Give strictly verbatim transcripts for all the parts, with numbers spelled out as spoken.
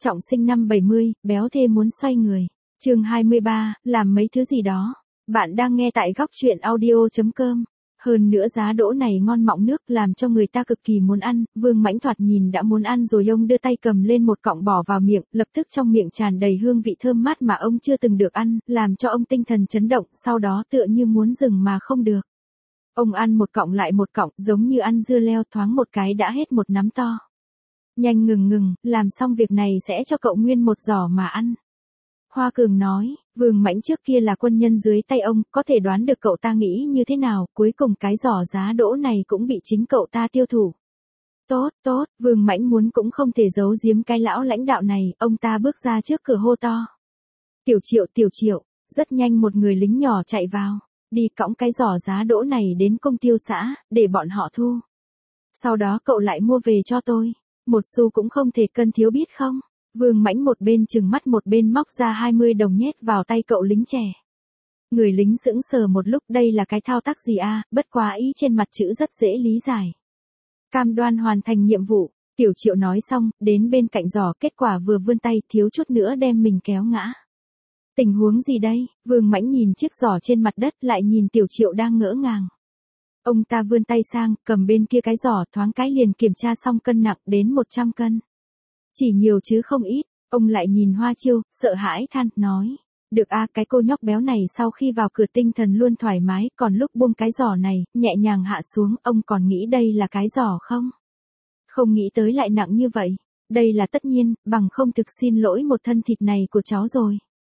Trọng sinh năm bảy mươi, béo thê muốn xoay người. Chương hai mươi ba, làm mấy thứ gì đó. Bạn đang nghe tại góc truyện audio chấm com. Hơn nữa giá đỗ này ngon mọng nước làm cho người ta cực kỳ muốn ăn, Vương Mãnh thoạt nhìn đã muốn ăn rồi, ông đưa tay cầm lên một cọng bỏ vào miệng, lập tức trong miệng tràn đầy hương vị thơm mát mà ông chưa từng được ăn, làm cho ông tinh thần chấn động, sau đó tựa như muốn dừng mà không được. Ông ăn một cọng lại một cọng, giống như ăn dưa leo, thoáng một cái đã hết một nắm to. Nhanh ngừng ngừng, làm xong việc này sẽ cho cậu nguyên một giỏ mà ăn. Hoa Cường nói, Vương Mãnh trước kia là quân nhân dưới tay ông, có thể đoán được cậu ta nghĩ như thế nào, cuối cùng cái giỏ giá đỗ này cũng bị chính cậu ta tiêu thụ. Tốt, tốt, Vương Mãnh muốn cũng không thể giấu giếm cái lão lãnh đạo này, ông ta bước ra trước cửa hô to. Tiểu Triệu, Tiểu Triệu, rất nhanh một người lính nhỏ chạy vào, đi cõng cái giỏ giá đỗ này đến công tiêu xã, để bọn họ thu. Sau đó cậu lại mua về cho tôi, một xu cũng không thể cân thiếu biết không? Vương Mãnh một bên trừng mắt một bên móc ra hai mươi đồng nhét vào tay cậu lính trẻ. Người lính sững sờ một lúc, đây là cái thao tác gì a? À? Bất quá ý trên mặt chữ rất dễ lý giải. Cam đoan hoàn thành nhiệm vụ, Tiểu Triệu nói xong, đến bên cạnh giỏ, kết quả vừa vươn tay thiếu chút nữa đem mình kéo ngã. Tình huống gì đây? Vương Mãnh nhìn chiếc giỏ trên mặt đất lại nhìn Tiểu Triệu đang ngỡ ngàng. Ông ta vươn tay sang, cầm bên kia cái giỏ, thoáng cái liền kiểm tra xong cân nặng đến một trăm cân. Chỉ nhiều chứ không ít, ông lại nhìn Hoa Chiêu, sợ hãi than, nói. Được a, cái cô nhóc béo này sau khi vào cửa tinh thần luôn thoải mái, còn lúc buông cái giỏ này, nhẹ nhàng hạ xuống, ông còn nghĩ đây là cái giỏ không? Không nghĩ tới lại nặng như vậy, đây là tất nhiên, bằng không thực xin lỗi một thân thịt này của cháu rồi.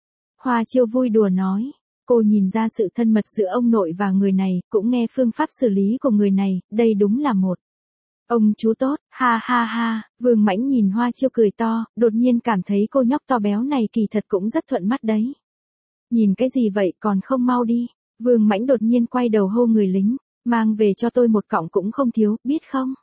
Hoa Chiêu vui đùa nói. Cô nhìn ra sự thân mật giữa ông nội và người này, cũng nghe phương pháp xử lý của người này, đây đúng là một ông chú tốt, ha ha ha. Vương Mãnh nhìn Hoa Chiêu cười to, đột nhiên cảm thấy cô nhóc to béo này kỳ thật cũng rất thuận mắt đấy. Nhìn cái gì vậy, còn không mau đi. Vương Mãnh đột nhiên quay đầu hô người lính, mang về cho tôi một cọng cũng không thiếu, biết không?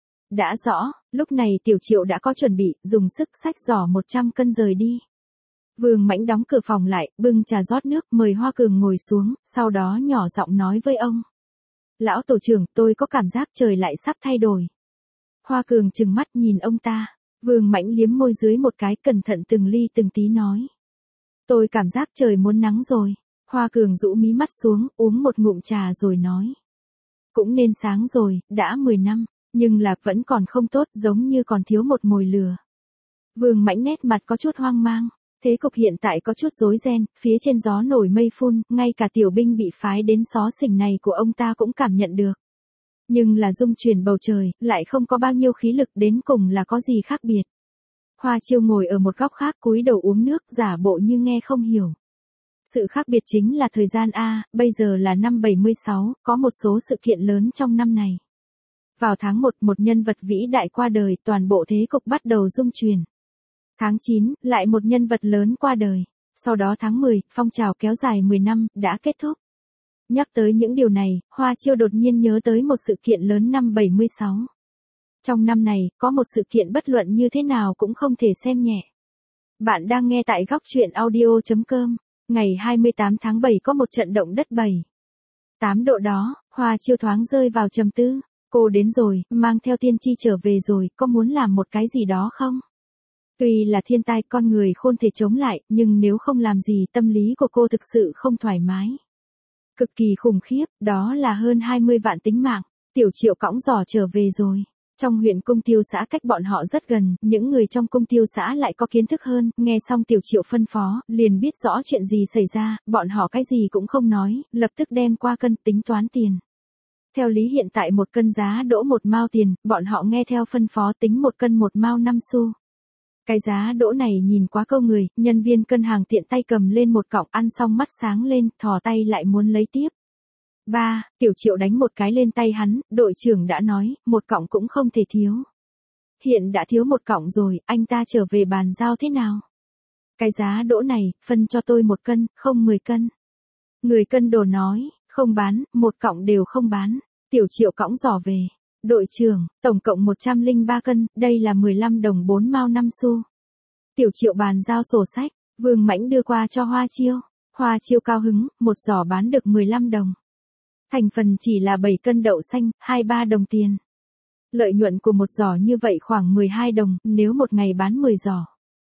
Đã rõ, lúc này Tiểu Triệu đã có chuẩn bị, dùng sức xách giỏ một trăm cân rời đi. Vương Mãnh đóng cửa phòng lại, bưng trà rót nước, mời Hoa Cường ngồi xuống, sau đó nhỏ giọng nói với ông. Lão tổ trưởng, tôi có cảm giác trời lại sắp thay đổi. Hoa Cường trừng mắt nhìn ông ta. Vương Mãnh liếm môi dưới một cái, cẩn thận từng ly từng tí nói. Tôi cảm giác trời muốn nắng rồi. Hoa Cường rũ mí mắt xuống, uống một ngụm trà rồi nói. Cũng nên sáng rồi, đã mười năm, nhưng là vẫn còn không tốt, giống như còn thiếu một mồi lửa. Vương Mãnh nét mặt có chút hoang mang. Thế cục hiện tại có chút rối ren, phía trên gió nổi mây phun, ngay cả tiểu binh bị phái đến xó xỉnh này của ông ta cũng cảm nhận được. Nhưng là dung chuyển bầu trời, lại không có bao nhiêu khí lực, đến cùng là có gì khác biệt. Hoa Chiêu ngồi ở một góc khác cúi đầu uống nước, giả bộ như nghe không hiểu. Sự khác biệt chính là thời gian a, bây giờ là năm bảy mươi sáu, có một số sự kiện lớn trong năm này. Vào tháng một, một nhân vật vĩ đại qua đời, toàn bộ thế cục bắt đầu dung chuyển. Tháng chín, lại một nhân vật lớn qua đời. Sau đó tháng mười, phong trào kéo dài mười năm, đã kết thúc. Nhắc tới những điều này, Hoa Chiêu đột nhiên nhớ tới một sự kiện lớn năm bảy mươi sáu. Trong năm này, có một sự kiện bất luận như thế nào cũng không thể xem nhẹ. Bạn đang nghe tại góc truyện audio chấm com. Ngày hai mươi tám tháng bảy có một trận động đất bảy tám độ đó, Hoa Chiêu thoáng rơi vào trầm tư. Cô đến rồi, mang theo tiên tri trở về rồi, có muốn làm một cái gì đó không? Tuy là thiên tai con người khôn thể chống lại, nhưng nếu không làm gì tâm lý của cô thực sự không thoải mái. Cực kỳ khủng khiếp, đó là hơn hai mươi vạn tính mạng. Tiểu Triệu cõng giỏ trở về rồi. Trong huyện Cung Tiêu xã cách bọn họ rất gần, những người trong Cung Tiêu xã lại có kiến thức hơn, nghe xong Tiểu Triệu phân phó, liền biết rõ chuyện gì xảy ra, bọn họ cái gì cũng không nói, lập tức đem qua cân tính toán tiền. Theo lý hiện tại một cân giá đỗ một mao tiền, bọn họ nghe theo phân phó tính một cân một mao năm xu. Cái giá đỗ này nhìn quá câu người, nhân viên cân hàng tiện tay cầm lên một cọng, ăn xong mắt sáng lên, thò tay lại muốn lấy tiếp. Ba, Tiểu Triệu đánh một cái lên tay hắn, đội trưởng đã nói, một cọng cũng không thể thiếu. Hiện đã thiếu một cọng rồi, anh ta trở về bàn giao thế nào? Cái giá đỗ này, phân cho tôi một cân, không mười cân. Người cân đồ nói, không bán, một cọng đều không bán. Tiểu Triệu cõng giỏ về. Đội trưởng, tổng cộng một trăm lẻ ba cân, đây là mười lăm đồng bốn mao năm xu. Tiểu Triệu bàn giao sổ sách, Vương Mãnh đưa qua cho Hoa Chiêu. Hoa Chiêu cao hứng, một giỏ bán được mười lăm đồng. Thành phần chỉ là bảy cân đậu xanh, hai mươi ba đồng tiền. Lợi nhuận của một giỏ như vậy khoảng mười hai đồng, nếu một ngày bán mười giỏ.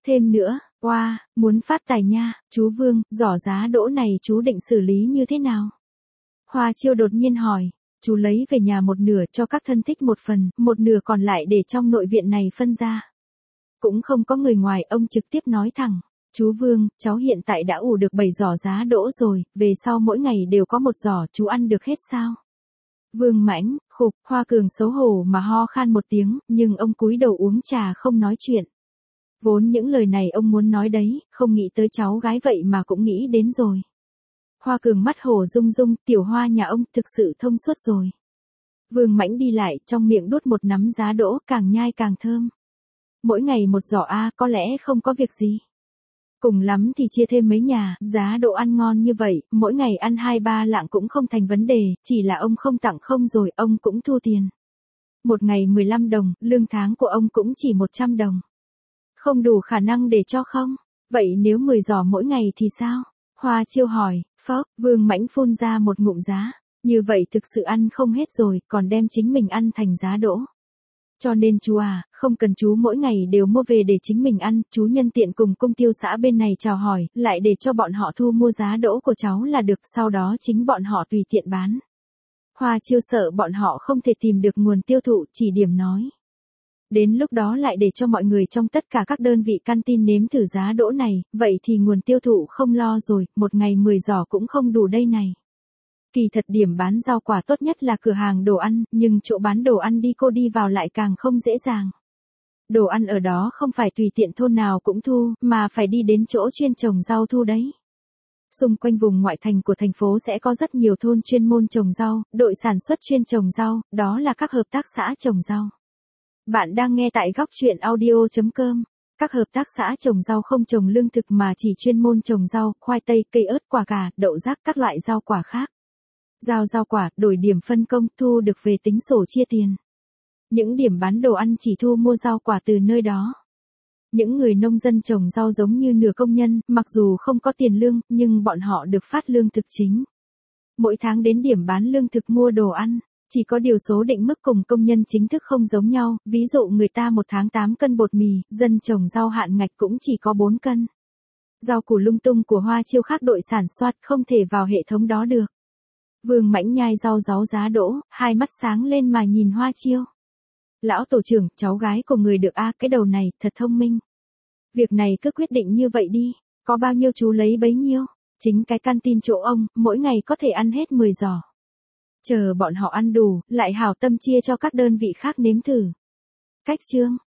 Thêm nữa, oa, muốn phát tài nha, chú Vương, giỏ giá đỗ này chú định xử lý như thế nào? Hoa Chiêu đột nhiên hỏi, chú lấy về nhà một nửa cho các thân thích một phần, một nửa còn lại để trong nội viện này phân ra. Cũng không có người ngoài, ông trực tiếp nói thẳng, chú Vương, cháu hiện tại đã ủ được bảy giỏ giá đỗ rồi, về sau mỗi ngày đều có một giỏ, chú ăn được hết sao? Vương Mãnh, khục, Hoa Cường xấu hổ mà ho khan một tiếng, nhưng ông cúi đầu uống trà không nói chuyện. Vốn những lời này ông muốn nói đấy, không nghĩ tới cháu gái vậy mà cũng nghĩ đến rồi. Hoa Cường mắt hổ rung rung, tiểu Hoa nhà ông thực sự thông suốt rồi. Vương Mãnh đi lại, trong miệng đút một nắm giá đỗ, càng nhai càng thơm. Mỗi ngày một giỏ a, có lẽ không có việc gì. Cùng lắm thì chia thêm mấy nhà, giá đỗ ăn ngon như vậy, mỗi ngày ăn hai ba lạng cũng không thành vấn đề, chỉ là ông không tặng không rồi, ông cũng thu tiền. Một ngày mười lăm đồng, lương tháng của ông cũng chỉ một trăm đồng. Không đủ khả năng để cho không? Vậy nếu mười giỏ mỗi ngày thì sao? Hoa Chiêu hỏi, phốc, Vương Mãnh phun ra một ngụm giá. Như vậy thực sự ăn không hết rồi, còn đem chính mình ăn thành giá đỗ. Cho nên chú à, không cần chú mỗi ngày đều mua về để chính mình ăn, chú nhân tiện cùng công tiêu xã bên này chào hỏi, lại để cho bọn họ thu mua giá đỗ của cháu là được, sau đó chính bọn họ tùy tiện bán. Hoa Chiêu sợ bọn họ không thể tìm được nguồn tiêu thụ, chỉ điểm nói. Đến lúc đó lại để cho mọi người trong tất cả các đơn vị canteen nếm thử giá đỗ này, vậy thì nguồn tiêu thụ không lo rồi, một ngày mười giỏ cũng không đủ đây này. Kỳ thật điểm bán rau quả tốt nhất là cửa hàng đồ ăn, nhưng chỗ bán đồ ăn đi cô đi vào lại càng không dễ dàng. Đồ ăn ở đó không phải tùy tiện thôn nào cũng thu, mà phải đi đến chỗ chuyên trồng rau thu đấy. Xung quanh vùng ngoại thành của thành phố sẽ có rất nhiều thôn chuyên môn trồng rau, đội sản xuất chuyên trồng rau, đó là các hợp tác xã trồng rau. Bạn đang nghe tại góc chuyện audio chấm com. Các hợp tác xã trồng rau không trồng lương thực mà chỉ chuyên môn trồng rau, khoai tây, cây ớt, quả cà, đậu rác, các loại rau quả khác. Giao rau quả, đổi điểm phân công, thu được về tính sổ chia tiền. Những điểm bán đồ ăn chỉ thu mua rau quả từ nơi đó. Những người nông dân trồng rau giống như nửa công nhân, mặc dù không có tiền lương, nhưng bọn họ được phát lương thực chính. Mỗi tháng đến điểm bán lương thực mua đồ ăn. Chỉ có điều số định mức cùng công nhân chính thức không giống nhau, ví dụ người ta một tháng tám cân bột mì, dân trồng rau hạn ngạch cũng chỉ có bốn cân. Rau củ lung tung của Hoa Chiêu khác đội sản xuất không thể vào hệ thống đó được. Vương Mãnh nhai rau ráu giá đỗ, hai mắt sáng lên mà nhìn Hoa Chiêu. Lão tổ trưởng, cháu gái của người được a, cái đầu này, thật thông minh. Việc này cứ quyết định như vậy đi, có bao nhiêu chú lấy bấy nhiêu, chính cái canteen chỗ ông, mỗi ngày có thể ăn hết mười giỏ. Chờ bọn họ ăn đủ, lại hảo tâm chia cho các đơn vị khác nếm thử. Cách chương